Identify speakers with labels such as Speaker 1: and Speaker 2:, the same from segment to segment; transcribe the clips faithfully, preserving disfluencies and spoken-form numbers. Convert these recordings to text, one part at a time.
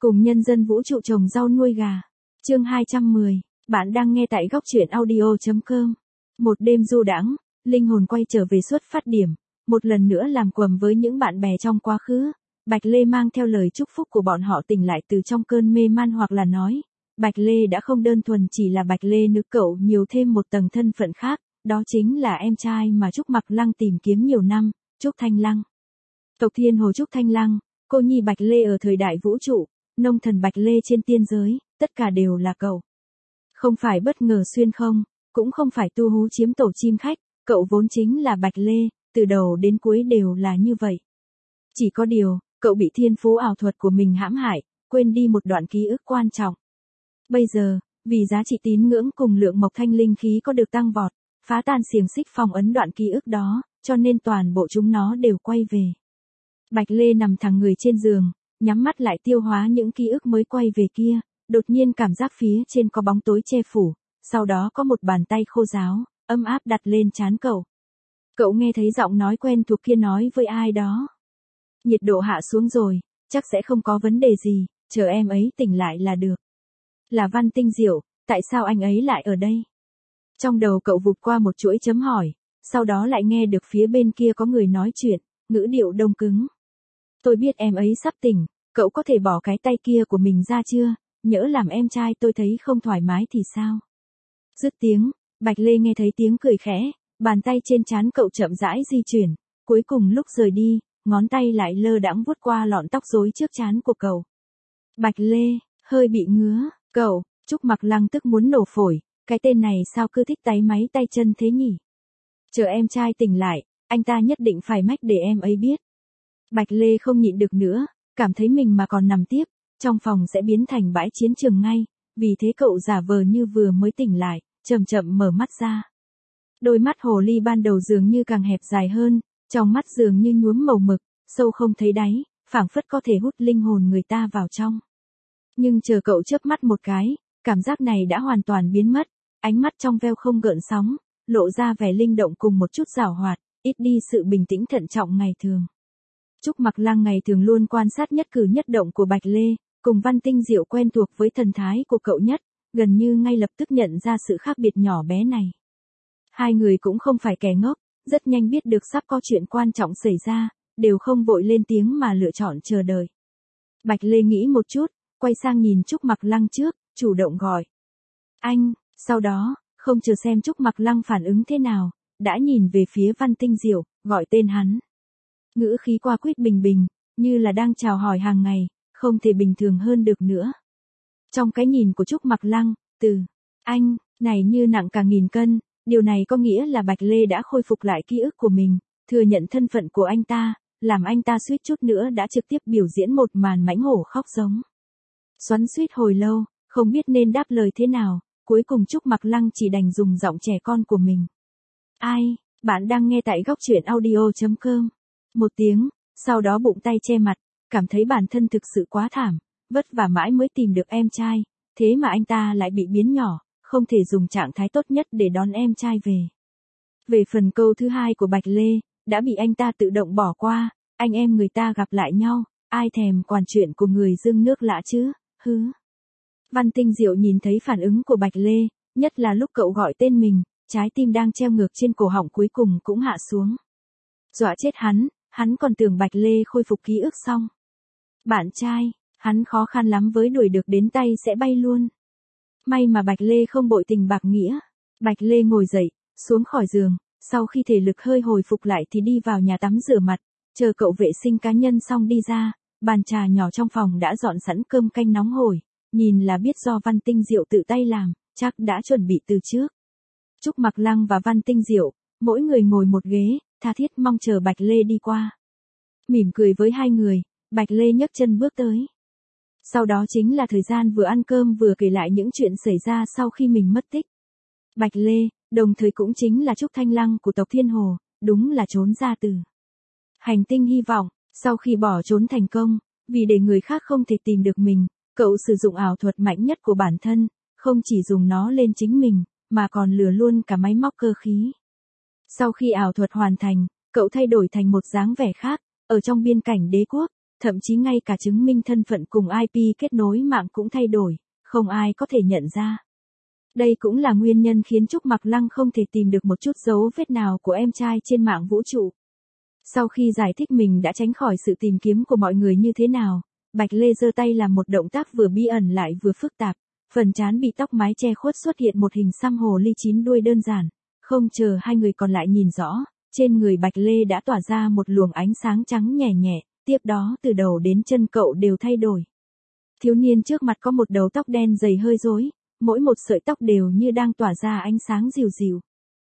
Speaker 1: Cùng nhân dân vũ trụ trồng rau nuôi gà. Chương hai trăm mười. Bạn đang nghe tại góc truyện audio chấm com. Một đêm du đãng, linh hồn quay trở về xuất phát điểm, một lần nữa làm quầm với những bạn bè trong quá khứ. Bạch Lê mang theo lời chúc phúc của bọn họ tỉnh lại từ trong cơn mê man, hoặc là nói, Bạch Lê đã không đơn thuần chỉ là Bạch Lê nữ, cậu nhiều thêm một tầng thân phận khác, đó chính là em trai mà Trúc Mặc Lăng tìm kiếm nhiều năm, Trúc Thanh Lăng. Tộc Thiên Hồ Trúc Thanh Lăng, cô nhi Bạch Lê ở thời đại vũ trụ, nông thần Bạch Lê trên tiên giới, tất cả đều là cậu. Không phải bất ngờ xuyên không, cũng không phải tu hú chiếm tổ chim khách, cậu vốn chính là Bạch Lê, từ đầu đến cuối đều là như vậy. Chỉ có điều, cậu bị thiên phú ảo thuật của mình hãm hại, quên đi một đoạn ký ức quan trọng. Bây giờ, vì giá trị tín ngưỡng cùng lượng mộc thanh linh khí có được tăng vọt, phá tan xiềng xích phong ấn đoạn ký ức đó, cho nên toàn bộ chúng nó đều quay về. Bạch Lê nằm thẳng người trên giường, nhắm mắt lại tiêu hóa những ký ức mới quay về kia, đột nhiên cảm giác phía trên có bóng tối che phủ, sau đó có một bàn tay khô ráo, ấm áp đặt lên trán cậu. Cậu nghe thấy giọng nói quen thuộc kia nói với ai đó. Nhiệt độ hạ xuống rồi, chắc sẽ không có vấn đề gì, chờ em ấy tỉnh lại là được. Là Văn Tinh Diệu, tại sao anh ấy lại ở đây? Trong đầu cậu vụt qua một chuỗi chấm hỏi, sau đó lại nghe được phía bên kia có người nói chuyện, ngữ điệu đông cứng. Tôi biết em ấy sắp tỉnh, cậu có thể bỏ cái tay kia của mình ra chưa, nhỡ làm em trai tôi thấy không thoải mái thì sao? Dứt tiếng, Bạch Lê nghe thấy tiếng cười khẽ, bàn tay trên trán cậu chậm rãi di chuyển, cuối cùng lúc rời đi, ngón tay lại lơ đãng vuốt qua lọn tóc rối trước trán của cậu. Bạch Lê, hơi bị ngứa, cậu, Trúc Mặc Lăng tức muốn nổ phổi, cái tên này sao cứ thích táy máy tay chân thế nhỉ? Chờ em trai tỉnh lại, anh ta nhất định phải mách để em ấy biết. Bạch Lê không nhịn được nữa, cảm thấy mình mà còn nằm tiếp, trong phòng sẽ biến thành bãi chiến trường ngay, vì thế cậu giả vờ như vừa mới tỉnh lại, chậm chậm mở mắt ra. Đôi mắt hồ ly ban đầu dường như càng hẹp dài hơn, trong mắt dường như nhuốm màu mực, sâu không thấy đáy, phảng phất có thể hút linh hồn người ta vào trong. Nhưng chờ cậu chớp mắt một cái, cảm giác này đã hoàn toàn biến mất, ánh mắt trong veo không gợn sóng, lộ ra vẻ linh động cùng một chút giảo hoạt, ít đi sự bình tĩnh thận trọng ngày thường. Trúc Mặc Lăng ngày thường luôn quan sát nhất cử nhất động của Bạch Lê, cùng Văn Tinh Diệu quen thuộc với thần thái của cậu nhất, gần như ngay lập tức nhận ra sự khác biệt nhỏ bé này. Hai người cũng không phải kẻ ngốc, rất nhanh biết được sắp có chuyện quan trọng xảy ra, đều không vội lên tiếng mà lựa chọn chờ đợi. Bạch Lê nghĩ một chút, quay sang nhìn Trúc Mặc Lăng trước, chủ động gọi. Anh, sau đó, không chờ xem Trúc Mặc Lăng phản ứng thế nào, đã nhìn về phía Văn Tinh Diệu, gọi tên hắn. Ngữ khí qua quýt bình bình, như là đang chào hỏi hàng ngày, không thể bình thường hơn được nữa. Trong cái nhìn của Trúc Mặc Lăng, từ anh này như nặng cả nghìn cân, điều này có nghĩa là Bạch Lê đã khôi phục lại ký ức của mình, thừa nhận thân phận của anh ta, làm anh ta suýt chút nữa đã trực tiếp biểu diễn một màn mãnh hổ khóc giống. Xoắn xuýt hồi lâu, không biết nên đáp lời thế nào, cuối cùng Trúc Mặc Lăng chỉ đành dùng giọng trẻ con của mình. Ai, bạn đang nghe tại góc truyện audio chấm com. Một tiếng, sau đó bụng tay che mặt, cảm thấy bản thân thực sự quá thảm, vất vả mãi mới tìm được em trai, thế mà anh ta lại bị biến nhỏ, không thể dùng trạng thái tốt nhất để đón em trai về. Về phần câu thứ hai của Bạch Lê, đã bị anh ta tự động bỏ qua, anh em người ta gặp lại nhau, ai thèm quản chuyện của người dưng nước lã chứ, hứ. Văn Tinh Diệu nhìn thấy phản ứng của Bạch Lê, nhất là lúc cậu gọi tên mình, trái tim đang treo ngược trên cổ họng cuối cùng cũng hạ xuống. Dọa chết hắn, hắn còn tưởng Bạch Lê khôi phục ký ức xong. Bạn trai, hắn khó khăn lắm với đuổi được đến tay sẽ bay luôn. May mà Bạch Lê không bội tình bạc nghĩa. Bạch Lê ngồi dậy, xuống khỏi giường, sau khi thể lực hơi hồi phục lại thì đi vào nhà tắm rửa mặt, chờ cậu vệ sinh cá nhân xong đi ra, bàn trà nhỏ trong phòng đã dọn sẵn cơm canh nóng hổi, nhìn là biết do Văn Tinh Diệu tự tay làm, chắc đã chuẩn bị từ trước. Trúc Mặc Lăng và Văn Tinh Diệu, mỗi người ngồi một ghế, tha thiết mong chờ Bạch Lê đi qua. Mỉm cười với hai người, Bạch Lê nhấc chân bước tới. Sau đó chính là thời gian vừa ăn cơm vừa kể lại những chuyện xảy ra sau khi mình mất tích. Bạch Lê, đồng thời cũng chính là Trúc Thanh Lăng của tộc Thiên Hồ, đúng là trốn ra từ hành tinh hy vọng, sau khi bỏ trốn thành công, vì để người khác không thể tìm được mình, cậu sử dụng ảo thuật mạnh nhất của bản thân, không chỉ dùng nó lên chính mình, mà còn lừa luôn cả máy móc cơ khí. Sau khi ảo thuật hoàn thành, cậu thay đổi thành một dáng vẻ khác, ở trong biên cảnh đế quốc, thậm chí ngay cả chứng minh thân phận cùng i pê kết nối mạng cũng thay đổi, không ai có thể nhận ra. Đây cũng là nguyên nhân khiến Trúc Mặc Lăng không thể tìm được một chút dấu vết nào của em trai trên mạng vũ trụ. Sau khi giải thích mình đã tránh khỏi sự tìm kiếm của mọi người như thế nào, Bạch Lê giơ tay làm một động tác vừa bí ẩn lại vừa phức tạp, phần trán bị tóc mái che khuất xuất hiện một hình xăm hồ ly chín đuôi đơn giản, không chờ hai người còn lại nhìn rõ, trên người Bạch Lê đã tỏa ra một luồng ánh sáng trắng nhẹ nhẹ, tiếp đó từ đầu đến chân cậu đều thay đổi. Thiếu niên trước mặt có một đầu tóc đen dày hơi rối, mỗi một sợi tóc đều như đang tỏa ra ánh sáng dịu dịu.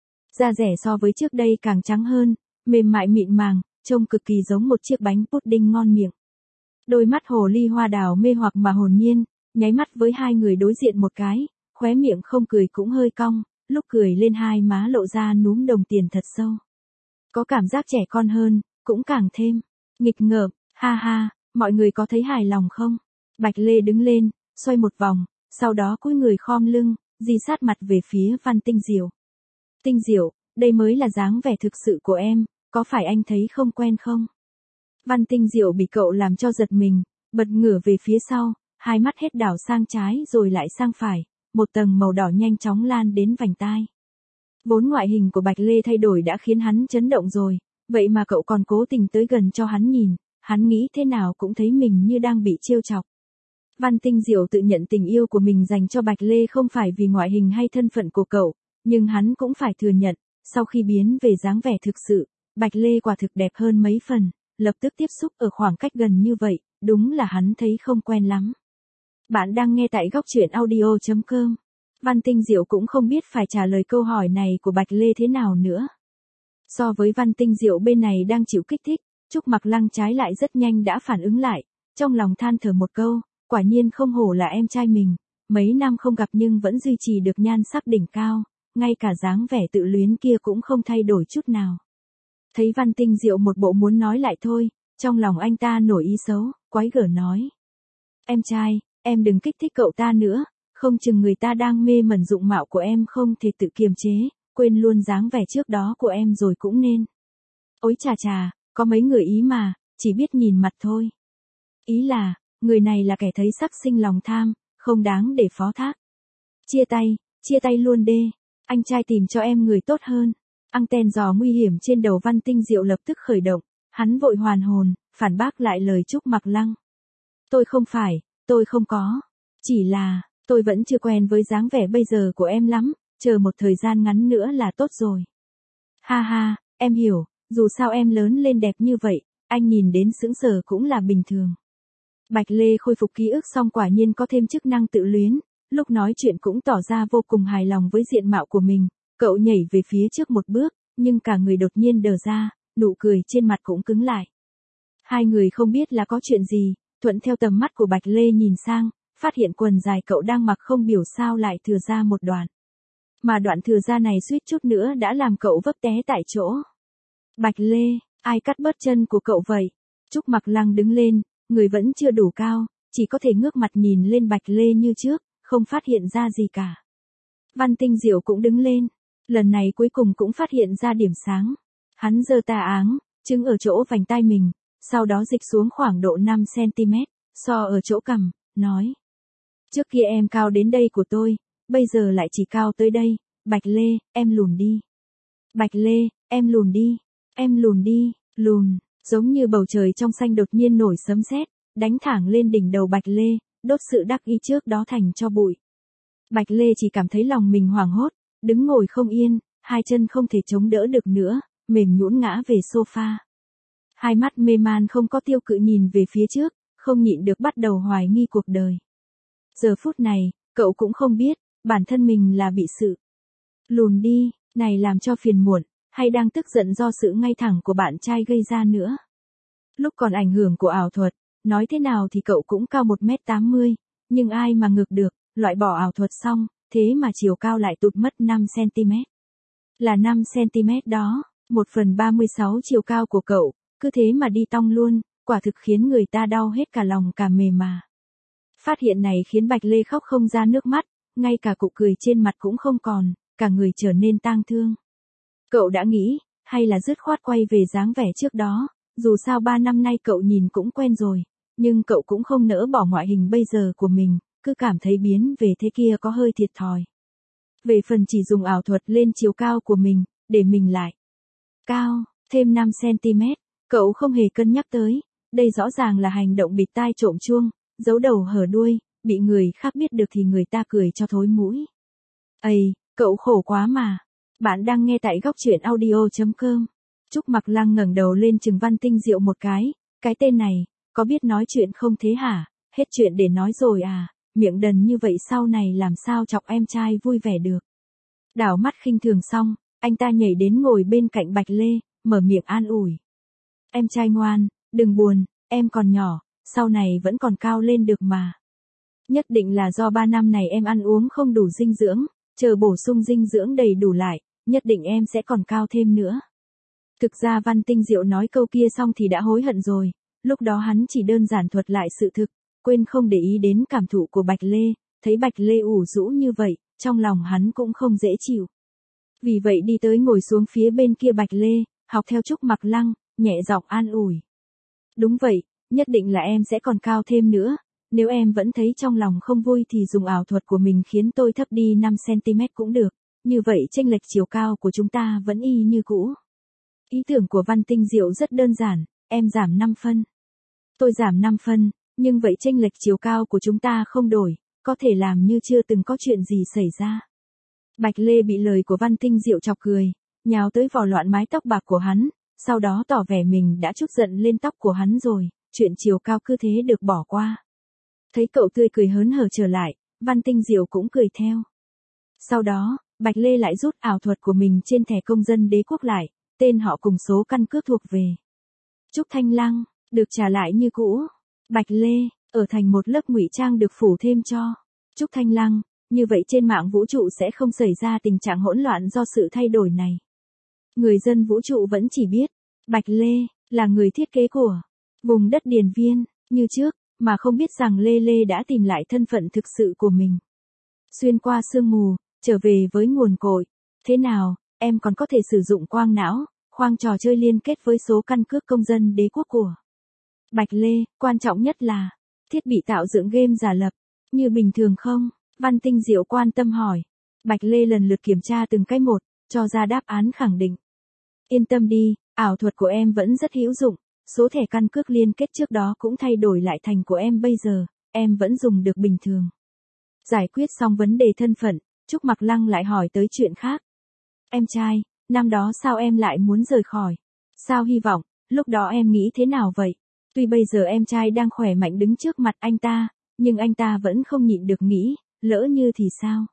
Speaker 1: Da rẻ so với trước đây càng trắng hơn, mềm mại mịn màng, trông cực kỳ giống một chiếc bánh pudding ngon miệng. Đôi mắt hồ ly hoa đào mê hoặc mà hồn nhiên, nháy mắt với hai người đối diện một cái, khóe miệng không cười cũng hơi cong, lúc cười lên hai má lộ ra núm đồng tiền thật sâu. Có cảm giác trẻ con hơn, cũng càng thêm nghịch ngợm, ha ha, mọi người có thấy hài lòng không? Bạch Lê đứng lên, xoay một vòng, sau đó cúi người khom lưng, di sát mặt về phía Văn Tinh Diệu. Tinh Diệu, đây mới là dáng vẻ thực sự của em, có phải anh thấy không quen không? Văn Tinh Diệu bị cậu làm cho giật mình, bật ngửa về phía sau, hai mắt hết đảo sang trái rồi lại sang phải, một tầng màu đỏ nhanh chóng lan đến vành tai. Vốn ngoại hình của Bạch Lê thay đổi đã khiến hắn chấn động rồi, vậy mà cậu còn cố tình tới gần cho hắn nhìn, hắn nghĩ thế nào cũng thấy mình như đang bị trêu chọc. Văn Tinh Diệu tự nhận tình yêu của mình dành cho Bạch Lê không phải vì ngoại hình hay thân phận của cậu, nhưng hắn cũng phải thừa nhận, sau khi biến về dáng vẻ thực sự, Bạch Lê quả thực đẹp hơn mấy phần, lập tức tiếp xúc ở khoảng cách gần như vậy, đúng là hắn thấy không quen lắm. Bạn đang nghe tại góc truyện audio chấm com. Văn Tinh Diệu cũng không biết phải trả lời câu hỏi này của Bạch Lê thế nào nữa. So với Văn Tinh Diệu bên này đang chịu kích thích, Trúc Mặc Lăng trái lại rất nhanh đã phản ứng lại, trong lòng than thở một câu, quả nhiên không hổ là em trai mình, mấy năm không gặp nhưng vẫn duy trì được nhan sắc đỉnh cao, ngay cả dáng vẻ tự luyến kia cũng không thay đổi chút nào. Thấy Văn Tinh Diệu một bộ muốn nói lại thôi, trong lòng anh ta nổi ý xấu, quái gở nói. Em trai, em đừng kích thích cậu ta nữa, không chừng người ta đang mê mẩn dụng mạo của em không thể tự kiềm chế, quên luôn dáng vẻ trước đó của em rồi cũng nên. Ôi chà chà, có mấy người ý mà, chỉ biết nhìn mặt thôi. Ý là, người này là kẻ thấy sắc sinh lòng tham, không đáng để phó thác. Chia tay, chia tay luôn đê, anh trai tìm cho em người tốt hơn. Anten giò nguy hiểm trên đầu Văn Tinh Diệu lập tức khởi động, hắn vội hoàn hồn, phản bác lại lời Trúc Mặc Lăng. Tôi không phải, tôi không có, chỉ là, tôi vẫn chưa quen với dáng vẻ bây giờ của em lắm, chờ một thời gian ngắn nữa là tốt rồi. Ha ha, em hiểu, dù sao em lớn lên đẹp như vậy, anh nhìn đến sững sờ cũng là bình thường. Bạch Lê khôi phục ký ức xong quả nhiên có thêm chức năng tự luyến, lúc nói chuyện cũng tỏ ra vô cùng hài lòng với diện mạo của mình, cậu nhảy về phía trước một bước, nhưng cả người đột nhiên đờ ra, nụ cười trên mặt cũng cứng lại. Hai người không biết là có chuyện gì, thuận theo tầm mắt của Bạch Lê nhìn sang, phát hiện quần dài cậu đang mặc không biểu sao lại thừa ra một đoạn. Mà đoạn thừa ra này suýt chút nữa đã làm cậu vấp té tại chỗ. Bạch Lê, ai cắt bớt chân của cậu vậy? Trúc Mặc Lăng đứng lên, người vẫn chưa đủ cao, chỉ có thể ngước mặt nhìn lên Bạch Lê như trước, không phát hiện ra gì cả. Văn Tinh Diệu cũng đứng lên, lần này cuối cùng cũng phát hiện ra điểm sáng. Hắn giơ tà áng, trứng ở chỗ vành tai mình, sau đó dịch xuống khoảng độ năm xăng-ti-mét, so ở chỗ cằm, nói. Trước kia em cao đến đây của tôi, bây giờ lại chỉ cao tới đây, Bạch Lê, em lùn đi. Bạch Lê, em lùn đi, em lùn đi, lùn, giống như bầu trời trong xanh đột nhiên nổi sấm sét, đánh thẳng lên đỉnh đầu Bạch Lê, đốt sự đắc ý trước đó thành cho bụi. Bạch Lê chỉ cảm thấy lòng mình hoảng hốt, đứng ngồi không yên, hai chân không thể chống đỡ được nữa, mềm nhũn ngã về sofa. Hai mắt mê man không có tiêu cự nhìn về phía trước, không nhịn được bắt đầu hoài nghi cuộc đời. Giờ phút này, cậu cũng không biết, bản thân mình là bị sự lùn đi, này làm cho phiền muộn, hay đang tức giận do sự ngay thẳng của bạn trai gây ra nữa. Lúc còn ảnh hưởng của ảo thuật, nói thế nào thì cậu cũng cao một mét tám mươi, nhưng ai mà ngược được, loại bỏ ảo thuật xong, thế mà chiều cao lại tụt mất năm xăng-ti-mét. Là năm xăng-ti-mét đó, một phần ba mươi sáu chiều cao của cậu, cứ thế mà đi tong luôn, quả thực khiến người ta đau hết cả lòng cả mề mà. Phát hiện này khiến Bạch Lê khóc không ra nước mắt, ngay cả cụ cười trên mặt cũng không còn, cả người trở nên tang thương. Cậu đã nghĩ, hay là dứt khoát quay về dáng vẻ trước đó, dù sao ba năm nay cậu nhìn cũng quen rồi, nhưng cậu cũng không nỡ bỏ ngoại hình bây giờ của mình, cứ cảm thấy biến về thế kia có hơi thiệt thòi. Về phần chỉ dùng ảo thuật lên chiều cao của mình, để mình lại cao, thêm năm xăng-ti-mét, cậu không hề cân nhắc tới, đây rõ ràng là hành động bịt tai trộm chuông, giấu đầu hở đuôi, bị người khác biết được thì người ta cười cho thối mũi. Ây, cậu khổ quá mà. Bạn đang nghe tại góc truyện audio chấm com. Trúc Mặc Lăng ngẩng đầu lên chừng Văn Tinh Diệu một cái, cái tên này, có biết nói chuyện không thế hả? Hết chuyện để nói rồi à, miệng đần như vậy sau này làm sao chọc em trai vui vẻ được. Đảo mắt khinh thường xong, anh ta nhảy đến ngồi bên cạnh Bạch Lê, mở miệng an ủi. Em trai ngoan, đừng buồn, em còn nhỏ, sau này vẫn còn cao lên được mà. Nhất định là do ba năm này em ăn uống không đủ dinh dưỡng, chờ bổ sung dinh dưỡng đầy đủ lại, nhất định em sẽ còn cao thêm nữa. Thực ra Văn Tinh Diệu nói câu kia xong thì đã hối hận rồi, lúc đó hắn chỉ đơn giản thuật lại sự thực, quên không để ý đến cảm thụ của Bạch Lê, thấy Bạch Lê ủ rũ như vậy, trong lòng hắn cũng không dễ chịu. Vì vậy đi tới ngồi xuống phía bên kia Bạch Lê, học theo Trúc Mặc Lăng, nhẹ giọng an ủi. Đúng vậy, nhất định là em sẽ còn cao thêm nữa, nếu em vẫn thấy trong lòng không vui thì dùng ảo thuật của mình khiến tôi thấp đi năm xăng-ti-mét cũng được, như vậy chênh lệch chiều cao của chúng ta vẫn y như cũ. Ý tưởng của Văn Tinh Diệu rất đơn giản, em giảm năm phân. Tôi giảm năm phân, nhưng vậy chênh lệch chiều cao của chúng ta không đổi, có thể làm như chưa từng có chuyện gì xảy ra. Bạch Lê bị lời của Văn Tinh Diệu chọc cười, nhào tới vò loạn mái tóc bạc của hắn, sau đó tỏ vẻ mình đã trút giận lên tóc của hắn rồi, chuyện chiều cao cứ thế được bỏ qua. Thấy cậu tươi cười hớn hở trở lại, Văn Tinh Diệu cũng cười theo. Sau đó, Bạch Lê lại rút ảo thuật của mình trên thẻ công dân đế quốc lại, tên họ cùng số căn cước thuộc về Trúc Thanh Lăng, được trả lại như cũ. Bạch Lê, ở thành một lớp ngụy trang được phủ thêm cho Trúc Thanh Lăng, như vậy trên mạng vũ trụ sẽ không xảy ra tình trạng hỗn loạn do sự thay đổi này. Người dân vũ trụ vẫn chỉ biết, Bạch Lê, là người thiết kế của vùng đất Điền Viên, như trước, mà không biết rằng Lê Lê đã tìm lại thân phận thực sự của mình. Xuyên qua sương mù, trở về với nguồn cội. Thế nào, em còn có thể sử dụng quang não, khoang trò chơi liên kết với số căn cước công dân đế quốc của Bạch Lê, quan trọng nhất là thiết bị tạo dựng game giả lập, như bình thường không? Văn Tinh Diệu quan tâm hỏi. Bạch Lê lần lượt kiểm tra từng cái một, cho ra đáp án khẳng định. Yên tâm đi, ảo thuật của em vẫn rất hữu dụng, số thẻ căn cước liên kết trước đó cũng thay đổi lại thành của em bây giờ, em vẫn dùng được bình thường. Giải quyết xong vấn đề thân phận, Trúc Mặc Lăng lại hỏi tới chuyện khác. Em trai, năm đó sao em lại muốn rời khỏi? Sao hy vọng, lúc đó em nghĩ thế nào vậy? Tuy bây giờ em trai đang khỏe mạnh đứng trước mặt anh ta, nhưng anh ta vẫn không nhịn được nghĩ, lỡ như thì sao?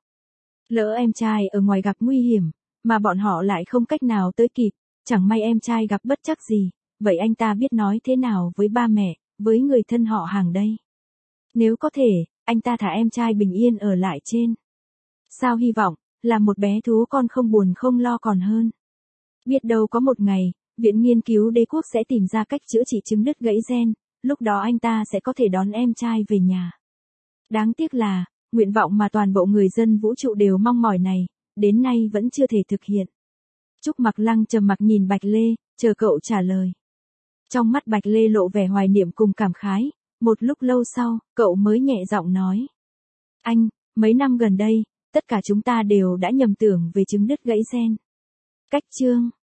Speaker 1: Lỡ em trai ở ngoài gặp nguy hiểm, mà bọn họ lại không cách nào tới kịp, chẳng may em trai gặp bất trắc gì, vậy anh ta biết nói thế nào với ba mẹ, với người thân họ hàng đây? Nếu có thể, anh ta thả em trai bình yên ở lại trên. Sao hy vọng, là một bé thú con không buồn không lo còn hơn. Biết đâu có một ngày, Viện Nghiên cứu Đế quốc sẽ tìm ra cách chữa trị chứng đứt gãy gen, lúc đó anh ta sẽ có thể đón em trai về nhà. Đáng tiếc là, nguyện vọng mà toàn bộ người dân vũ trụ đều mong mỏi này, đến nay vẫn chưa thể thực hiện. Trúc Mặc Lăng trầm mặc nhìn Bạch Lê, chờ cậu trả lời. Trong mắt Bạch Lê lộ vẻ hoài niệm cùng cảm khái, một lúc lâu sau, cậu mới nhẹ giọng nói. Anh, mấy năm gần đây, tất cả chúng ta đều đã nhầm tưởng về chứng đứt gãy gen. Cách chương